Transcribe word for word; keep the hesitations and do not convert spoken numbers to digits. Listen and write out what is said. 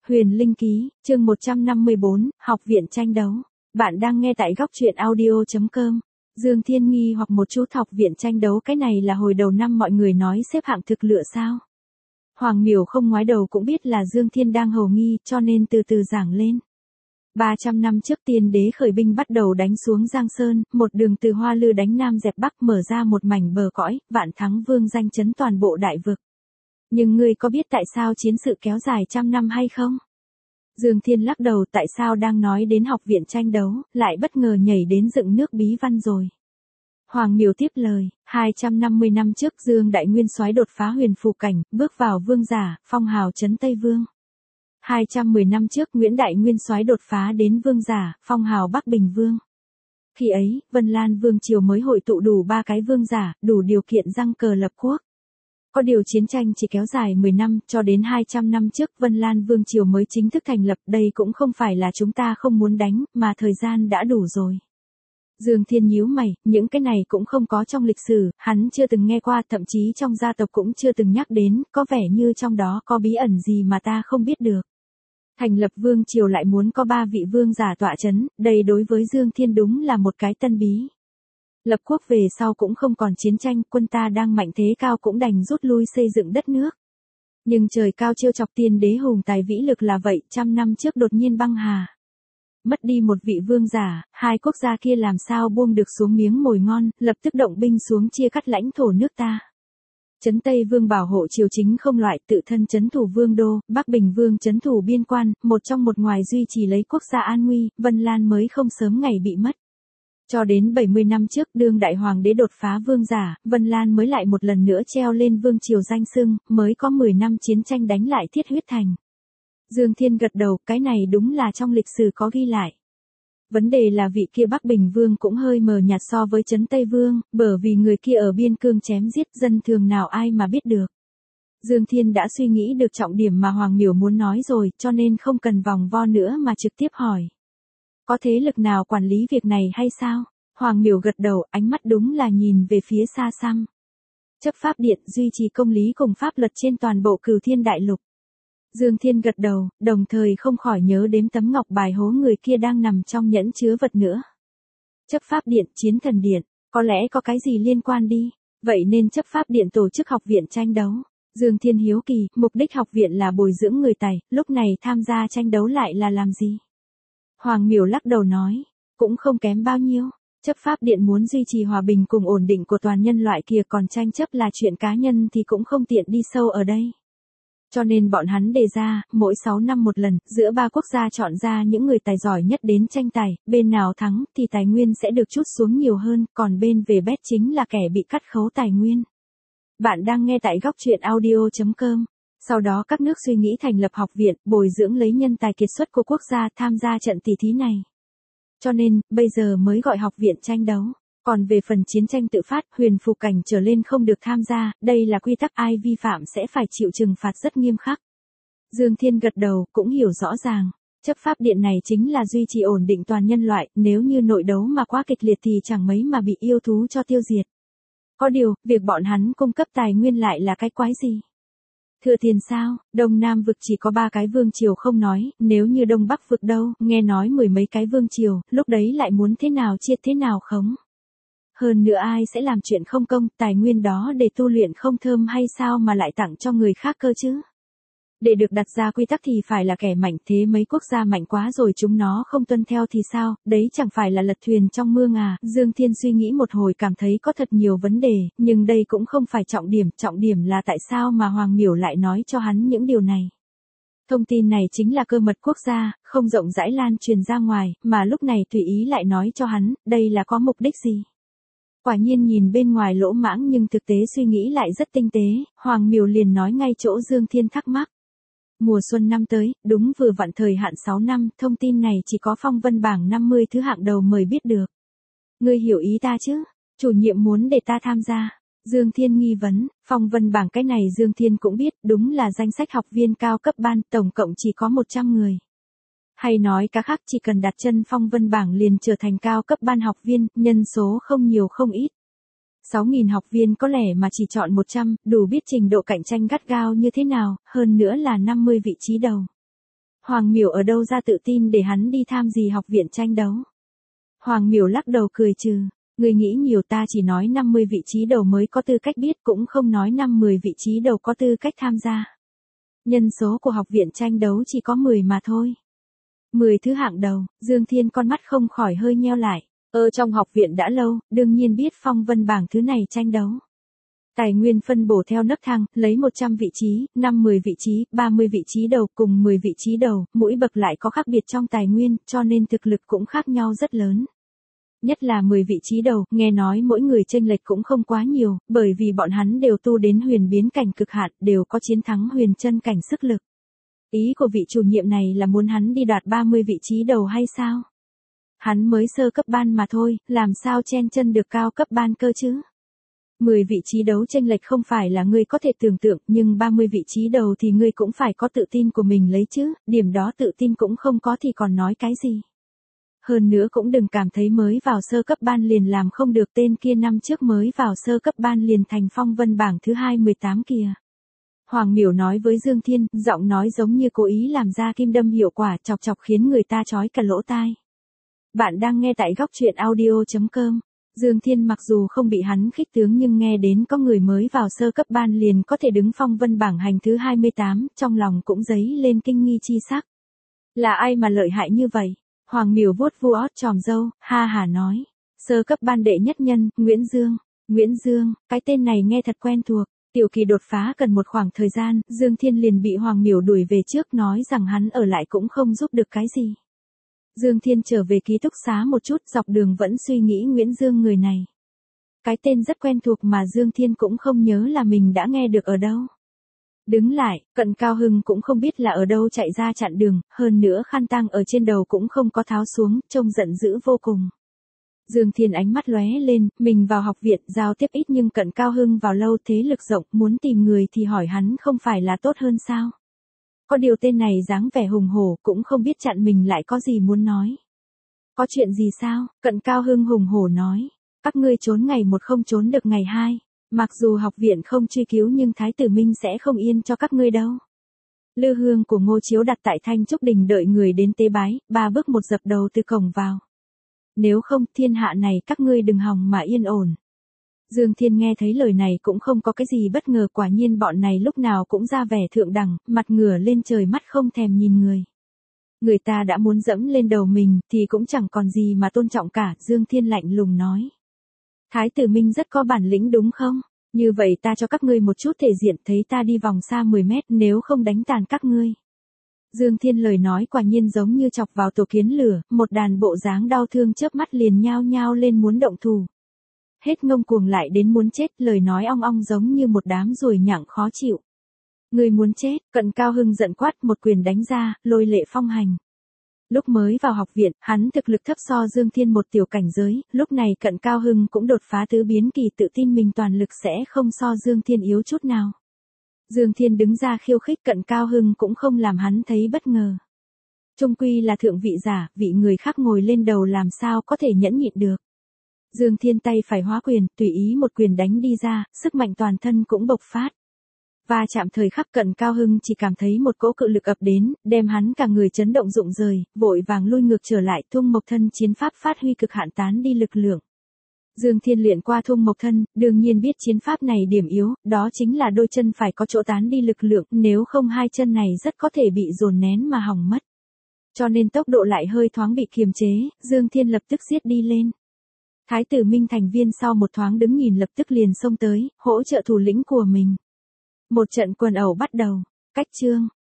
Huyền Linh Ký, chương một trăm năm mươi bốn, Học viện tranh đấu. Bạn đang nghe tại góc truyện audio chấm com. Dương Thiên nghi hoặc một chút Học viện tranh đấu, cái này là hồi đầu năm mọi người nói xếp hạng thực lựa sao? Hoàng Miểu không ngoái đầu cũng biết là Dương Thiên đang hầu nghi, cho nên từ từ giảng lên. ba trăm năm trước Tiên đế khởi binh bắt đầu đánh xuống Giang Sơn, một đường từ Hoa Lư đánh Nam dẹp Bắc, mở ra một mảnh bờ cõi, vạn thắng vương danh chấn toàn bộ đại vực. Nhưng ngươi có biết tại sao chiến sự kéo dài trăm năm hay không? Dương Thiên lắc đầu, tại sao đang nói đến học viện tranh đấu, lại bất ngờ nhảy đến dựng nước bí văn rồi. Hoàng Miểu tiếp lời, hai trăm năm mươi năm trước Dương Đại Nguyên soái đột phá huyền phù cảnh, bước vào vương giả, phong hào trấn Tây Vương. hai trăm mười năm trước Nguyễn Đại Nguyên soái đột phá đến vương giả, phong hào Bắc Bình Vương. Khi ấy, Vân Lan Vương triều mới hội tụ đủ ba cái vương giả, đủ điều kiện giăng cờ lập quốc. Có điều chiến tranh chỉ kéo dài mười năm, cho đến hai trăm năm trước Vân Lan Vương triều mới chính thức thành lập, đây cũng không phải là chúng ta không muốn đánh, mà thời gian đã đủ rồi. Dương Thiên nhíu mày, những cái này cũng không có trong lịch sử, hắn chưa từng nghe qua, thậm chí trong gia tộc cũng chưa từng nhắc đến, có vẻ như trong đó có bí ẩn gì mà ta không biết được. Thành lập vương triều lại muốn có ba vị vương giả tọa chấn, đây đối với Dương Thiên đúng là một cái tân bí. Lập quốc về sau cũng không còn chiến tranh, quân ta đang mạnh thế cao cũng đành rút lui xây dựng đất nước. Nhưng trời cao trêu chọc Tiên đế hùng tài vĩ lực là vậy, trăm năm trước đột nhiên băng hà. Mất đi một vị vương giả, hai quốc gia kia làm sao buông được xuống miếng mồi ngon, lập tức động binh xuống chia cắt lãnh thổ nước ta. Trấn Tây Vương bảo hộ triều chính không loại, tự thân trấn thủ vương đô, Bắc Bình Vương trấn thủ biên quan, một trong một ngoài duy trì lấy quốc gia an nguy, Vân Lan mới không sớm ngày bị mất. Cho đến bảy mươi năm trước đương đại hoàng đế đột phá vương giả, Vân Lan mới lại một lần nữa treo lên vương triều danh xưng, mới có mười năm chiến tranh đánh lại Thiết Huyết Thành. Dương Thiên gật đầu, cái này đúng là trong lịch sử có ghi lại. Vấn đề là vị kia Bắc Bình Vương cũng hơi mờ nhạt so với Trấn Tây Vương, bởi vì người kia ở biên cương chém giết, dân thường nào ai mà biết được. Dương Thiên đã suy nghĩ được trọng điểm mà Hoàng Miểu muốn nói rồi, cho nên không cần vòng vo nữa mà trực tiếp hỏi. Có thế lực nào quản lý việc này hay sao? Hoàng Miểu gật đầu, ánh mắt đúng là nhìn về phía xa xăm. Chấp pháp điện duy trì công lý cùng pháp luật trên toàn bộ Cửu Thiên Đại Lục. Dương Thiên gật đầu, đồng thời không khỏi nhớ đến tấm ngọc bài hố người kia đang nằm trong nhẫn chứa vật nữa. Chấp pháp điện, chiến thần điện, có lẽ có cái gì liên quan đi, vậy nên chấp pháp điện tổ chức học viện tranh đấu. Dương Thiên hiếu kỳ, mục đích học viện là bồi dưỡng người tài, lúc này tham gia tranh đấu lại là làm gì? Hoàng Miểu lắc đầu nói, cũng không kém bao nhiêu, chấp pháp điện muốn duy trì hòa bình cùng ổn định của toàn nhân loại kia, còn tranh chấp là chuyện cá nhân thì cũng không tiện đi sâu ở đây. Cho nên bọn hắn đề ra, mỗi sáu năm một lần, giữa ba quốc gia chọn ra những người tài giỏi nhất đến tranh tài, bên nào thắng thì tài nguyên sẽ được trút xuống nhiều hơn, còn bên về bét chính là kẻ bị cắt khấu tài nguyên. Bạn đang nghe tại góc truyện audio chấm com. Sau đó các nước suy nghĩ thành lập học viện, bồi dưỡng lấy nhân tài kiệt xuất của quốc gia tham gia trận tỷ thí này. Cho nên, bây giờ mới gọi học viện tranh đấu. Còn về phần chiến tranh tự phát, huyền phù cảnh trở lên không được tham gia, đây là quy tắc, ai vi phạm sẽ phải chịu trừng phạt rất nghiêm khắc. Dương Thiên gật đầu, cũng hiểu rõ ràng. Chấp pháp điện này chính là duy trì ổn định toàn nhân loại, nếu như nội đấu mà quá kịch liệt thì chẳng mấy mà bị yêu thú cho tiêu diệt. Có điều, việc bọn hắn cung cấp tài nguyên lại là cái quái gì? Thừa Thiên sao, Đông Nam vực chỉ có ba cái vương triều không nói, nếu như Đông Bắc vực đâu, nghe nói mười mấy cái vương triều, lúc đấy lại muốn thế nào chia thế nào khống. Hơn nữa ai sẽ làm chuyện không công, tài nguyên đó để tu luyện không thơm hay sao mà lại tặng cho người khác cơ chứ? Để được đặt ra quy tắc thì phải là kẻ mạnh, thế mấy quốc gia mạnh quá rồi chúng nó không tuân theo thì sao, đấy chẳng phải là lật thuyền trong mương à? Dương Thiên suy nghĩ một hồi cảm thấy có thật nhiều vấn đề, nhưng đây cũng không phải trọng điểm, trọng điểm là tại sao mà Hoàng Miểu lại nói cho hắn những điều này. Thông tin này chính là cơ mật quốc gia, không rộng rãi lan truyền ra ngoài, mà lúc này tùy ý lại nói cho hắn, đây là có mục đích gì? Quả nhiên nhìn bên ngoài lỗ mãng nhưng thực tế suy nghĩ lại rất tinh tế, Hoàng Miểu liền nói ngay chỗ Dương Thiên thắc mắc. Mùa xuân năm tới, đúng vừa vặn thời hạn sáu năm, thông tin này chỉ có phong vân bảng năm mươi thứ hạng đầu mới biết được. Ngươi hiểu ý ta chứ? Chủ nhiệm muốn để ta tham gia. Dương Thiên nghi vấn, phong vân bảng cái này Dương Thiên cũng biết, đúng là danh sách học viên cao cấp ban, tổng cộng chỉ có một trăm người. Hay nói cá khác, chỉ cần đặt chân phong vân bảng liền trở thành cao cấp ban học viên, nhân số không nhiều không ít. sáu nghìn học viên có lẽ mà chỉ chọn một trăm, đủ biết trình độ cạnh tranh gắt gao như thế nào, hơn nữa là năm mươi vị trí đầu. Hoàng Miểu ở đâu ra tự tin để hắn đi tham gì học viện tranh đấu? Hoàng Miểu lắc đầu cười trừ, người nghĩ nhiều, ta chỉ nói năm mươi vị trí đầu mới có tư cách biết, cũng không nói năm mười vị trí đầu có tư cách tham gia. Nhân số của học viện tranh đấu chỉ có mười mà thôi. mười thứ hạng đầu, Dương Thiên con mắt không khỏi hơi nheo lại. Ở trong học viện đã lâu, đương nhiên biết phong vân bảng thứ này tranh đấu. Tài nguyên phân bổ theo nấc thang, lấy một trăm vị trí, năm mươi vị trí, ba mươi vị trí đầu cùng mười vị trí đầu, mỗi bậc lại có khác biệt trong tài nguyên, cho nên thực lực cũng khác nhau rất lớn. Nhất là mười vị trí đầu, nghe nói mỗi người chênh lệch cũng không quá nhiều, bởi vì bọn hắn đều tu đến huyền biến cảnh cực hạn, đều có chiến thắng huyền chân cảnh sức lực. Ý của vị chủ nhiệm này là muốn hắn đi đoạt ba mươi vị trí đầu hay sao? Hắn mới sơ cấp ban mà thôi, làm sao chen chân được cao cấp ban cơ chứ? mười vị trí đấu chênh lệch không phải là ngươi có thể tưởng tượng, nhưng ba mươi vị trí đầu thì ngươi cũng phải có tự tin của mình lấy chứ, điểm đó tự tin cũng không có thì còn nói cái gì. Hơn nữa cũng đừng cảm thấy mới vào sơ cấp ban liền làm không được, tên kia năm trước mới vào sơ cấp ban liền thành phong vân bảng thứ hai mười tám kìa. Hoàng Miểu nói với Dương Thiên, giọng nói giống như cố ý làm ra kim đâm hiệu quả, chọc chọc khiến người ta chói cả lỗ tai. Bạn đang nghe tại góc truyện audio chấm com. Dương Thiên mặc dù không bị hắn khích tướng nhưng nghe đến có người mới vào sơ cấp ban liền có thể đứng phong vân bảng hành thứ hai mươi tám, trong lòng cũng dấy lên kinh nghi chi sắc. Là ai mà lợi hại như vậy? Hoàng Miểu vuốt vuốt ót tròm râu, ha hà nói. Sơ cấp ban đệ nhất nhân, Nguyễn Dương. Nguyễn Dương, cái tên này nghe thật quen thuộc. Tiểu kỳ đột phá cần một khoảng thời gian, Dương Thiên liền bị Hoàng Miểu đuổi về trước, nói rằng hắn ở lại cũng không giúp được cái gì. Dương Thiên trở về ký túc xá một chút, dọc đường vẫn suy nghĩ Nguyễn Dương người này. Cái tên rất quen thuộc mà Dương Thiên cũng không nhớ là mình đã nghe được ở đâu. Đứng lại, Cận Cao Hưng cũng không biết là ở đâu chạy ra chặn đường, hơn nữa khăn tang ở trên đầu cũng không có tháo xuống, trông giận dữ vô cùng. Dương Thiên ánh mắt lóe lên, mình vào học viện giao tiếp ít nhưng Cận Cao Hưng vào lâu, thế lực rộng, muốn tìm người thì hỏi hắn không phải là tốt hơn sao? Có điều tên này dáng vẻ hùng hổ, cũng không biết chặn mình lại có gì muốn nói. Có chuyện gì sao? Cận Cao Hưng hùng hổ nói. Các ngươi trốn ngày một không trốn được ngày hai. Mặc dù học viện không truy cứu nhưng Thái tử Minh sẽ không yên cho các ngươi đâu. Lư hương của Ngô Chiếu đặt tại Thanh Trúc Đình đợi người đến tế bái, ba bước một dập đầu từ cổng vào. Nếu không, thiên hạ này các ngươi đừng hòng mà yên ổn. Dương Thiên nghe thấy lời này cũng không có cái gì bất ngờ, quả nhiên bọn này lúc nào cũng ra vẻ thượng đẳng, mặt ngửa lên trời mắt không thèm nhìn người. Người ta đã muốn dẫm lên đầu mình thì cũng chẳng còn gì mà tôn trọng cả, Dương Thiên lạnh lùng nói. Thái tử Minh rất có bản lĩnh đúng không? Như vậy ta cho các ngươi một chút thể diện, thấy ta đi vòng xa mười mét, nếu không đánh tàn các ngươi. Dương Thiên lời nói quả nhiên giống như chọc vào tổ kiến lửa, một đàn bộ dáng đau thương chớp mắt liền nhao nhao lên muốn động thủ. Hết ngông cuồng lại đến muốn chết, lời nói ong ong giống như một đám ruồi nhặng khó chịu. Người muốn chết, Cận Cao Hưng giận quát, một quyền đánh ra, lôi lệ phong hành. Lúc mới vào học viện, hắn thực lực thấp so Dương Thiên một tiểu cảnh giới, lúc này Cận Cao Hưng cũng đột phá tứ biến kỳ, tự tin mình toàn lực sẽ không so Dương Thiên yếu chút nào. Dương Thiên đứng ra khiêu khích Cận Cao Hưng cũng không làm hắn thấy bất ngờ. Trung quy là thượng vị giả, vị người khác ngồi lên đầu làm sao có thể nhẫn nhịn được. Dương Thiên tay phải hóa quyền, tùy ý một quyền đánh đi ra, sức mạnh toàn thân cũng bộc phát. Và chạm thời khắc Cận Cao Hưng chỉ cảm thấy một cỗ cự lực ập đến, đem hắn cả người chấn động rụng rời, vội vàng lui ngược trở lại, Thung Mộc Thân chiến pháp phát huy cực hạn tán đi lực lượng. Dương Thiên luyện qua Thung Mộc Thân, đương nhiên biết chiến pháp này điểm yếu, đó chính là đôi chân phải có chỗ tán đi lực lượng, nếu không hai chân này rất có thể bị dồn nén mà hỏng mất. Cho nên tốc độ lại hơi thoáng bị kiềm chế, Dương Thiên lập tức giết đi lên. Thái tử Minh thành viên sau một thoáng đứng nhìn lập tức liền xông tới, hỗ trợ thủ lĩnh của mình. Một trận quần ẩu bắt đầu. Cách chương,